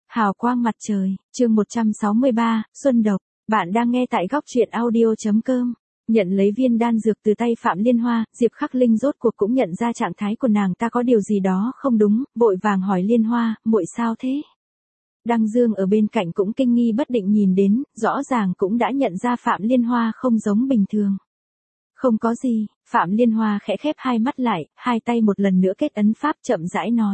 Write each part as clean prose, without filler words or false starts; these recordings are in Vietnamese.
Hào quang mặt trời, chương 163, Xuân Độc. Bạn đang nghe tại góc truyện audio.com. Nhận lấy viên đan dược từ tay Phạm Liên Hoa, Diệp Khắc Linh rốt cuộc cũng nhận ra trạng thái của nàng ta có điều gì đó không đúng, vội vàng hỏi Liên Hoa, muội sao thế? Đăng Dương ở bên cạnh cũng kinh nghi bất định nhìn đến, rõ ràng cũng đã nhận ra Phạm Liên Hoa không giống bình thường. Không có gì, Phạm Liên Hoa khẽ khép hai mắt lại, hai tay một lần nữa kết ấn pháp chậm rãi nói.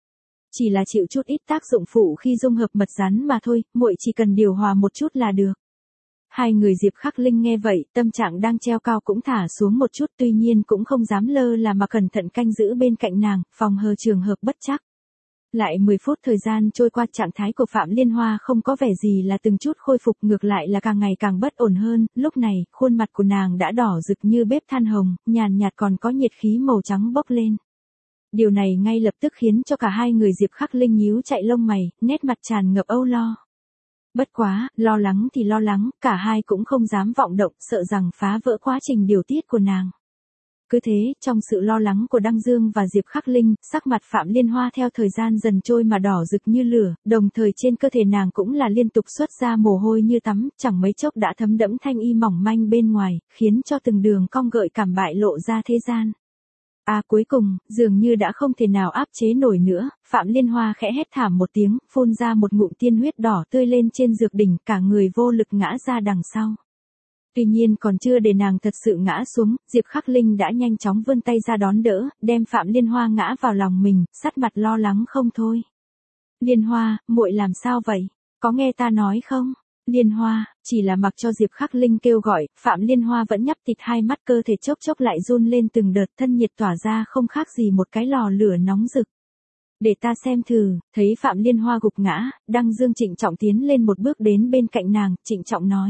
Chỉ là chịu chút ít tác dụng phụ khi dung hợp mật rắn mà thôi, muội chỉ cần điều hòa một chút là được. Hai người Diệp Khắc Linh nghe vậy, tâm trạng đang treo cao cũng thả xuống một chút, tuy nhiên cũng không dám lơ là mà cẩn thận canh giữ bên cạnh nàng, phòng hờ trường hợp bất chắc. Lại 10 phút thời gian trôi qua, trạng thái của Phạm Liên Hoa không có vẻ gì là từng chút khôi phục, ngược lại là càng ngày càng bất ổn hơn, lúc này, khuôn mặt của nàng đã đỏ rực như bếp than hồng, nhàn nhạt còn có nhiệt khí màu trắng bốc lên. Điều này ngay lập tức khiến cho cả hai người Diệp Khắc Linh nhíu chạy lông mày, nét mặt tràn ngập âu lo. Bất quá, lo lắng thì lo lắng, cả hai cũng không dám vọng động, sợ rằng phá vỡ quá trình điều tiết của nàng. Cứ thế, trong sự lo lắng của Đăng Dương và Diệp Khắc Linh, sắc mặt Phạm Liên Hoa theo thời gian dần trôi mà đỏ rực như lửa, đồng thời trên cơ thể nàng cũng là liên tục xuất ra mồ hôi như tắm, chẳng mấy chốc đã thấm đẫm thanh y mỏng manh bên ngoài, khiến cho từng đường cong gợi cảm bại lộ ra thế gian. Cuối cùng, dường như đã không thể nào áp chế nổi nữa, Phạm Liên Hoa khẽ hét thảm một tiếng, phun ra một ngụm tiên huyết đỏ tươi lên trên dược đỉnh, cả người vô lực ngã ra đằng sau. Tuy nhiên còn chưa để nàng thật sự ngã xuống, Diệp Khắc Linh đã nhanh chóng vươn tay ra đón đỡ, đem Phạm Liên Hoa ngã vào lòng mình, sắt mặt lo lắng không thôi. Liên Hoa, muội làm sao vậy? Có nghe ta nói không? Liên Hoa, chỉ là mặc cho Diệp Khắc Linh kêu gọi, Phạm Liên Hoa vẫn nhắm tịt hai mắt, cơ thể chốc chốc lại run lên từng đợt, thân nhiệt tỏa ra không khác gì một cái lò lửa nóng rực. Để ta xem thử, thấy Phạm Liên Hoa gục ngã, Đăng Dương trịnh trọng tiến lên một bước đến bên cạnh nàng, trịnh trọng nói.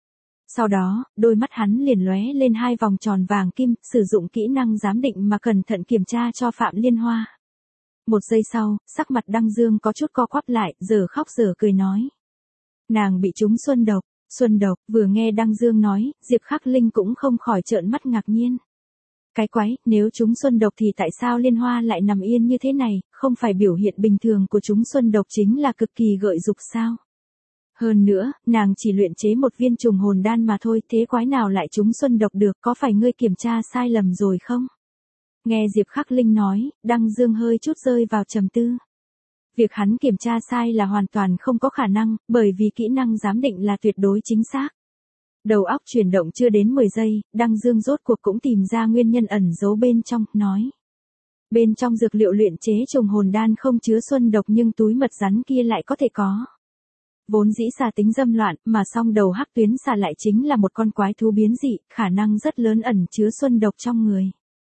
Sau đó, đôi mắt hắn liền lóe lên hai vòng tròn vàng kim, sử dụng kỹ năng giám định mà cẩn thận kiểm tra cho Phạm Liên Hoa. Một giây sau, sắc mặt Đăng Dương có chút co quắp lại, giờ khóc giờ cười nói. Nàng bị trúng xuân độc. Xuân độc, vừa nghe Đăng Dương nói, Diệp Khắc Linh cũng không khỏi trợn mắt ngạc nhiên. Cái quái, nếu trúng xuân độc thì tại sao Liên Hoa lại nằm yên như thế này, không phải biểu hiện bình thường của trúng xuân độc chính là cực kỳ gợi dục sao? Hơn nữa, nàng chỉ luyện chế một viên trùng hồn đan mà thôi, thế quái nào lại trúng xuân độc được, có phải ngươi kiểm tra sai lầm rồi không? Nghe Diệp Khắc Linh nói, Đăng Dương hơi chút rơi vào trầm tư. Việc hắn kiểm tra sai là hoàn toàn không có khả năng, bởi vì kỹ năng giám định là tuyệt đối chính xác. Đầu óc chuyển động chưa đến 10 giây, Đăng Dương rốt cuộc cũng tìm ra nguyên nhân ẩn giấu bên trong, nói. Bên trong dược liệu luyện chế trùng hồn đan không chứa xuân độc nhưng túi mật rắn kia lại có thể có. Vốn dĩ xà tính dâm loạn, mà song đầu hắc tuyến xà lại chính là một con quái thú biến dị, khả năng rất lớn ẩn chứa xuân độc trong người.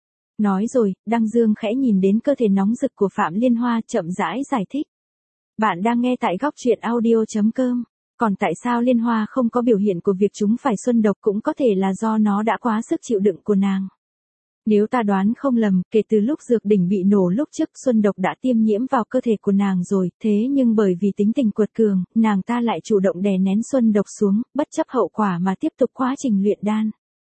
Nói rồi, Đăng Dương khẽ nhìn đến cơ thể nóng rực của Phạm Liên Hoa, chậm rãi giải thích. Bạn đang nghe tại góc truyện audio.com. Còn tại sao Liên Hoa không có biểu hiện của việc chúng phải xuân độc cũng có thể là do nó đã quá sức chịu đựng của nàng. Nếu ta đoán không lầm, kể từ lúc dược đỉnh bị nổ lúc trước, xuân độc đã tiêm nhiễm vào cơ thể của nàng rồi, thế nhưng bởi vì tính tình quật cường, nàng ta lại chủ động đè nén xuân độc xuống, bất chấp hậu quả mà tiếp tục quá trình luyện đan.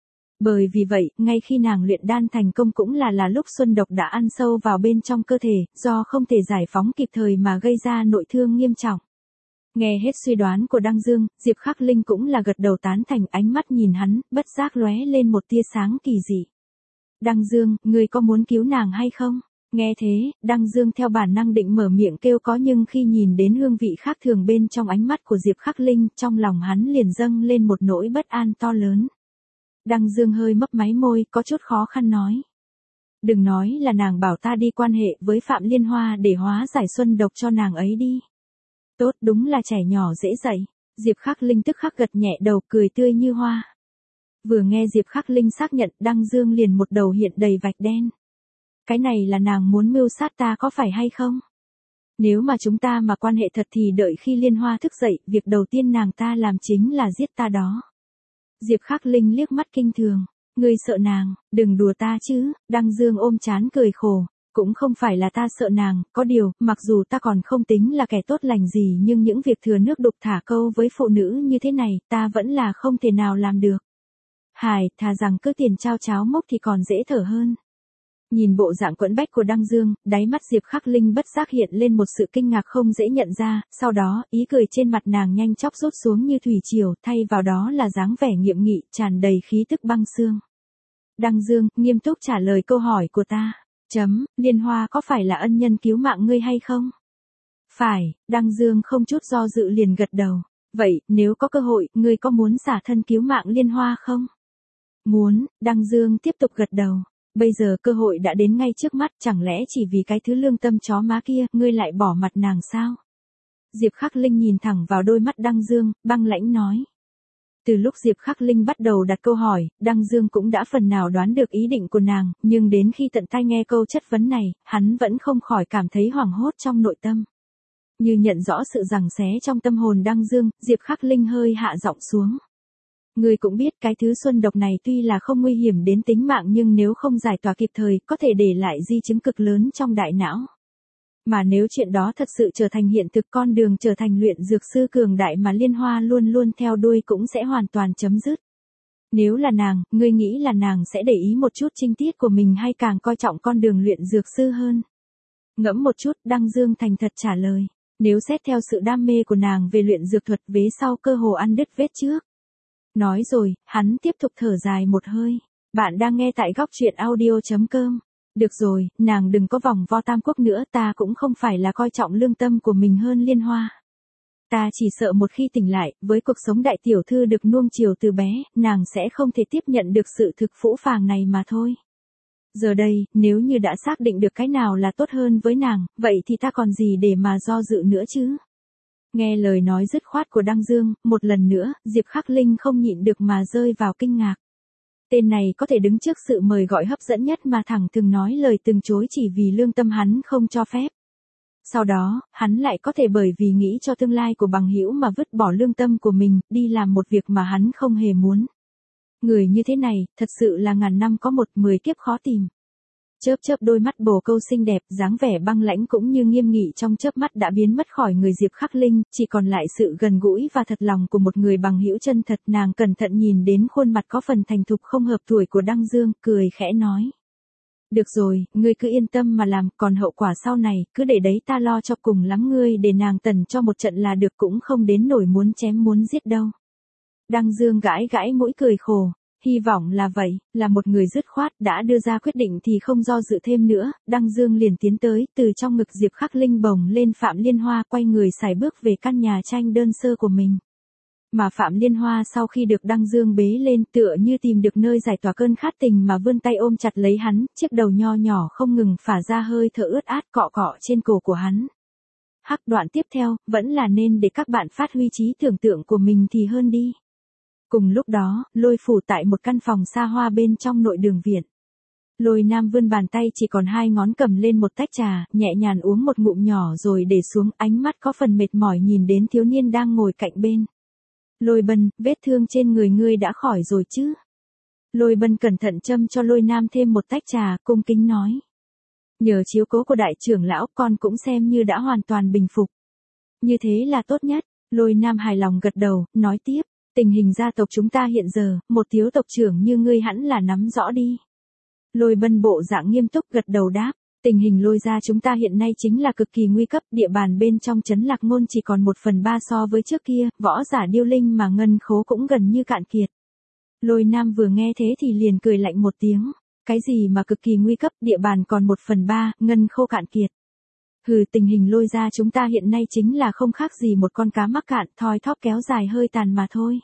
Bởi vì vậy, ngay khi nàng luyện đan thành công cũng là lúc xuân độc đã ăn sâu vào bên trong cơ thể, do không thể giải phóng kịp thời mà gây ra nội thương nghiêm trọng. Nghe hết suy đoán của Đăng Dương, Diệp Khắc Linh cũng là gật đầu tán thành, ánh mắt nhìn hắn, bất giác lóe lên một tia sáng kỳ dị. Đăng Dương, ngươi có muốn cứu nàng hay không? Nghe thế, Đăng Dương theo bản năng định mở miệng kêu có, nhưng khi nhìn đến hương vị khác thường bên trong ánh mắt của Diệp Khắc Linh, trong lòng hắn liền dâng lên một nỗi bất an to lớn. Đăng Dương hơi mấp máy môi, có chút khó khăn nói. Đừng nói là nàng bảo ta đi quan hệ với Phạm Liên Hoa để hóa giải xuân độc cho nàng ấy đi. Tốt, đúng là trẻ nhỏ dễ dạy. Diệp Khắc Linh tức khắc gật nhẹ đầu, cười tươi như hoa. Vừa nghe Diệp Khắc Linh xác nhận, Đăng Dương liền một đầu hiện đầy vạch đen. Cái này là nàng muốn mưu sát ta có phải hay không? Nếu mà chúng ta mà quan hệ thật thì đợi khi Liên Hoa thức dậy, việc đầu tiên nàng ta làm chính là giết ta đó. Diệp Khắc Linh liếc mắt kinh thường. Ngươi sợ nàng, đừng đùa ta chứ. Đăng Dương ôm trán cười khổ. Cũng không phải là ta sợ nàng, có điều, mặc dù ta còn không tính là kẻ tốt lành gì nhưng những việc thừa nước đục thả câu với phụ nữ như thế này, ta vẫn là không thể nào làm được. Thà rằng cứ tiền trao cháo mốc thì còn dễ thở hơn. Nhìn bộ dạng quẫn bách của Đăng Dương, đáy mắt Diệp Khắc Linh bất giác hiện lên một sự kinh ngạc không dễ nhận ra, sau đó, ý cười trên mặt nàng nhanh chóng rút xuống như thủy triều, thay vào đó là dáng vẻ nghiêm nghị, tràn đầy khí tức băng xương. Đăng Dương, nghiêm túc trả lời câu hỏi của ta. Liên Hoa có phải là ân nhân cứu mạng ngươi hay không? Phải, Đăng Dương không chút do dự liền gật đầu. Vậy, nếu có cơ hội, ngươi có muốn xả thân cứu mạng Liên Hoa không? Muốn, Đăng Dương tiếp tục gật đầu. Bây giờ cơ hội đã đến ngay trước mắt, chẳng lẽ chỉ vì cái thứ lương tâm chó má kia, ngươi lại bỏ mặt nàng sao? Diệp Khắc Linh nhìn thẳng vào đôi mắt Đăng Dương, băng lãnh nói. Từ lúc Diệp Khắc Linh bắt đầu đặt câu hỏi, Đăng Dương cũng đã phần nào đoán được ý định của nàng, nhưng đến khi tận tai nghe câu chất vấn này, hắn vẫn không khỏi cảm thấy hoảng hốt trong nội tâm. Như nhận rõ sự giằng xé trong tâm hồn Đăng Dương, Diệp Khắc Linh hơi hạ giọng xuống. Ngươi cũng biết cái thứ xuân độc này tuy là không nguy hiểm đến tính mạng nhưng nếu không giải tỏa kịp thời, có thể để lại di chứng cực lớn trong đại não. Mà nếu chuyện đó thật sự trở thành hiện thực, con đường trở thành luyện dược sư cường đại mà Liên Hoa luôn luôn theo đuôi cũng sẽ hoàn toàn chấm dứt. Nếu là nàng, ngươi nghĩ là nàng sẽ để ý một chút trinh tiết của mình hay càng coi trọng con đường luyện dược sư hơn? Ngẫm một chút, Đăng Dương thành thật trả lời. Nếu xét theo sự đam mê của nàng về luyện dược thuật, vế sau cơ hồ ăn đứt vết trước. Nói rồi, hắn tiếp tục thở dài một hơi. Bạn đang nghe tại góc truyện audio.com. Được rồi, nàng đừng có vòng vo tam quốc nữa, ta cũng không phải là coi trọng lương tâm của mình hơn Liên Hoa. Ta chỉ sợ một khi tỉnh lại, với cuộc sống đại tiểu thư được nuông chiều từ bé, nàng sẽ không thể tiếp nhận được sự thực phũ phàng này mà thôi. Giờ đây, nếu như đã xác định được cái nào là tốt hơn với nàng, vậy thì ta còn gì để mà do dự nữa chứ? Nghe lời nói dứt khoát của Đăng Dương, một lần nữa, Diệp Khắc Linh không nhịn được mà rơi vào kinh ngạc. Tên này có thể đứng trước sự mời gọi hấp dẫn nhất mà thẳng thừng nói lời từ chối chỉ vì lương tâm hắn không cho phép. Sau đó, hắn lại có thể bởi vì nghĩ cho tương lai của bằng hữu mà vứt bỏ lương tâm của mình, đi làm một việc mà hắn không hề muốn. Người như thế này, thật sự là ngàn năm có một, 10 kiếp khó tìm. Chớp chớp đôi mắt bồ câu xinh đẹp, dáng vẻ băng lãnh cũng như nghiêm nghị trong chớp mắt đã biến mất khỏi người Diệp Khắc Linh, chỉ còn lại sự gần gũi và thật lòng của một người bằng hữu chân thật. Nàng cẩn thận nhìn đến khuôn mặt có phần thành thục không hợp tuổi của Đăng Dương, cười khẽ nói. Được rồi, ngươi cứ yên tâm mà làm, còn hậu quả sau này, cứ để đấy ta lo cho, cùng lắm ngươi để nàng tần cho một trận là được, cũng không đến nổi muốn chém muốn giết đâu. Đăng Dương gãi gãi mũi cười khổ. Hy vọng là vậy, là một người dứt khoát, đã đưa ra quyết định thì không do dự thêm nữa. Đăng Dương liền tiến tới, từ trong ngực Diệp Khắc Linh bồng lên Phạm Liên Hoa, quay người sải bước về căn nhà tranh đơn sơ của mình. Mà Phạm Liên Hoa sau khi được Đăng Dương bế lên, tựa như tìm được nơi giải tỏa cơn khát tình mà vươn tay ôm chặt lấy hắn, chiếc đầu nho nhỏ không ngừng phả ra hơi thở ướt át cọ cọ trên cổ của hắn. Hắc, đoạn tiếp theo, vẫn là nên để các bạn phát huy trí tưởng tượng của mình thì hơn đi. Cùng lúc đó, Lôi phủ tại một căn phòng xa hoa bên trong nội đường viện. Lôi Nam vươn bàn tay chỉ còn 2 ngón cầm lên một tách trà, nhẹ nhàng uống một ngụm nhỏ rồi để xuống, ánh mắt có phần mệt mỏi nhìn đến thiếu niên đang ngồi cạnh bên. Lôi Bân, vết thương trên người ngươi đã khỏi rồi chứ? Lôi Bân cẩn thận châm cho Lôi Nam thêm một tách trà, cung kính nói. Nhờ chiếu cố của đại trưởng lão, con cũng xem như đã hoàn toàn bình phục. Như thế là tốt nhất. Lôi Nam hài lòng gật đầu, nói tiếp. Tình hình gia tộc chúng ta hiện giờ, một thiếu tộc trưởng như ngươi hẳn là nắm rõ đi. Lôi Bân bộ dạng nghiêm túc gật đầu đáp. Tình hình Lôi gia chúng ta hiện nay chính là cực kỳ nguy cấp, địa bàn bên trong trấn Lạc Ngôn chỉ còn 1/3 so với trước kia, võ giả điêu linh mà ngân khố cũng gần như cạn kiệt. Lôi Nam vừa nghe thế thì liền cười lạnh một tiếng. Cái gì mà cực kỳ nguy cấp, địa bàn còn 1/3, ngân khô cạn kiệt. Hừ, tình hình Lôi gia chúng ta hiện nay chính là không khác gì một con cá mắc cạn, thoi thóp kéo dài hơi tàn mà thôi.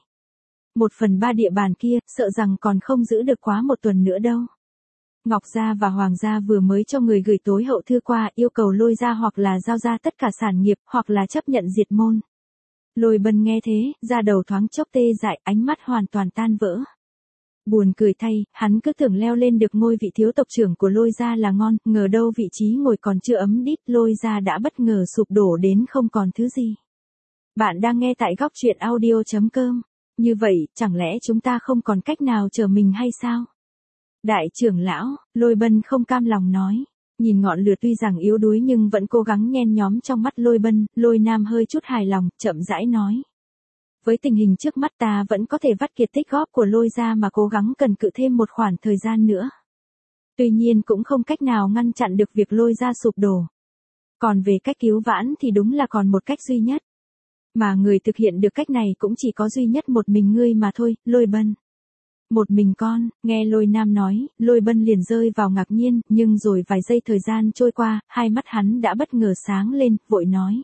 1/3 địa bàn kia, sợ rằng còn không giữ được quá 1 tuần nữa đâu. Ngọc gia và Hoàng gia vừa mới cho người gửi tối hậu thư qua, yêu cầu Lôi gia hoặc là giao ra tất cả sản nghiệp, hoặc là chấp nhận diệt môn. Lôi Bân nghe thế, da đầu thoáng chốc tê dại, ánh mắt hoàn toàn tan vỡ. Buồn cười thay, hắn cứ tưởng leo lên được ngôi vị thiếu tộc trưởng của Lôi gia là ngon, ngờ đâu vị trí ngồi còn chưa ấm đít, Lôi gia đã bất ngờ sụp đổ đến không còn thứ gì. Bạn đang nghe tại góc truyện audio.com. Như vậy, chẳng lẽ chúng ta không còn cách nào chờ mình hay sao? Đại trưởng lão, Lôi Bân không cam lòng nói. Nhìn ngọn lửa tuy rằng yếu đuối nhưng vẫn cố gắng nhen nhóm trong mắt Lôi Bân, Lôi Nam hơi chút hài lòng, chậm rãi nói. Với tình hình trước mắt ta vẫn có thể vắt kiệt tích góp của Lôi gia mà cố gắng cần cự thêm một khoảng thời gian nữa. Tuy nhiên cũng không cách nào ngăn chặn được việc Lôi gia sụp đổ. Còn về cách cứu vãn thì đúng là còn một cách duy nhất. Mà người thực hiện được cách này cũng chỉ có duy nhất một mình ngươi mà thôi, Lôi Bân. Một mình con, nghe Lôi Nam nói, Lôi Bân liền rơi vào ngạc nhiên, nhưng rồi vài giây thời gian trôi qua, hai mắt hắn đã bất ngờ sáng lên, vội nói.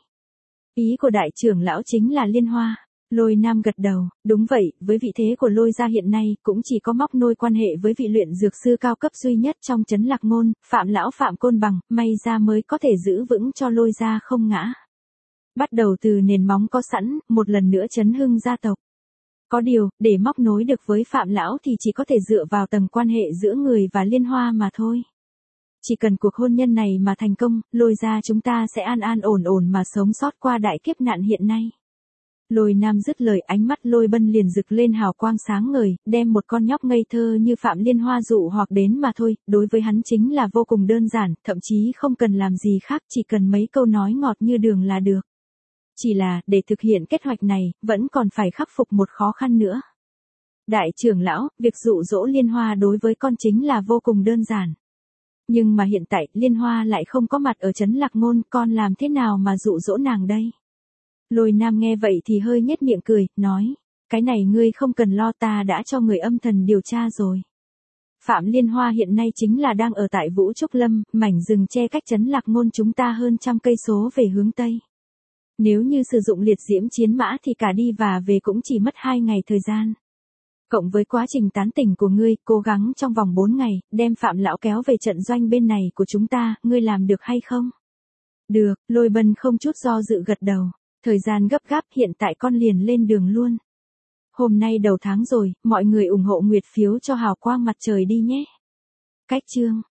Ý của đại trưởng lão chính là Liên Hoa. Lôi Nam gật đầu, đúng vậy, với vị thế của Lôi gia hiện nay, cũng chỉ có móc nôi quan hệ với vị luyện dược sư cao cấp duy nhất trong trấn Lạc Ngôn, Phạm lão Phạm Côn Bằng, may ra mới có thể giữ vững cho Lôi gia không ngã. Bắt đầu từ nền móng có sẵn, một lần nữa chấn hưng gia tộc. Có điều, để móc nối được với Phạm lão thì chỉ có thể dựa vào tầng quan hệ giữa người và Liên Hoa mà thôi. Chỉ cần cuộc hôn nhân này mà thành công, Lôi gia chúng ta sẽ an an ổn ổn mà sống sót qua đại kiếp nạn hiện nay. Lôi Nam dứt lời, ánh mắt Lôi Bân liền rực lên hào quang sáng ngời, đem một con nhóc ngây thơ như Phạm Liên Hoa dụ hoặc đến mà thôi, đối với hắn chính là vô cùng đơn giản, thậm chí không cần làm gì khác, chỉ cần mấy câu nói ngọt như đường là được. Chỉ là, để thực hiện kế hoạch này, vẫn còn phải khắc phục một khó khăn nữa. Đại trưởng lão, việc dụ dỗ Liên Hoa đối với con chính là vô cùng đơn giản. Nhưng mà hiện tại, Liên Hoa lại không có mặt ở trấn Lạc Ngôn, con làm thế nào mà dụ dỗ nàng đây? Lôi Nam nghe vậy thì hơi nhếch miệng cười, nói, cái này ngươi không cần lo, ta đã cho người âm thần điều tra rồi. Phạm Liên Hoa hiện nay chính là đang ở tại Vũ Trúc Lâm, mảnh rừng che cách trấn Lạc Ngôn chúng ta hơn 100 cây số về hướng Tây. Nếu như sử dụng liệt diễm chiến mã thì cả đi và về cũng chỉ mất 2 ngày thời gian. Cộng với quá trình tán tỉnh của ngươi, cố gắng trong vòng 4 ngày, đem Phạm lão kéo về trận doanh bên này của chúng ta, ngươi làm được hay không? Được, Lôi Bân không chút do dự gật đầu. Thời gian gấp gáp, hiện tại con liền lên đường luôn. Hôm nay đầu tháng rồi, mọi người ủng hộ nguyệt phiếu cho hào quang mặt trời đi nhé. Cách chương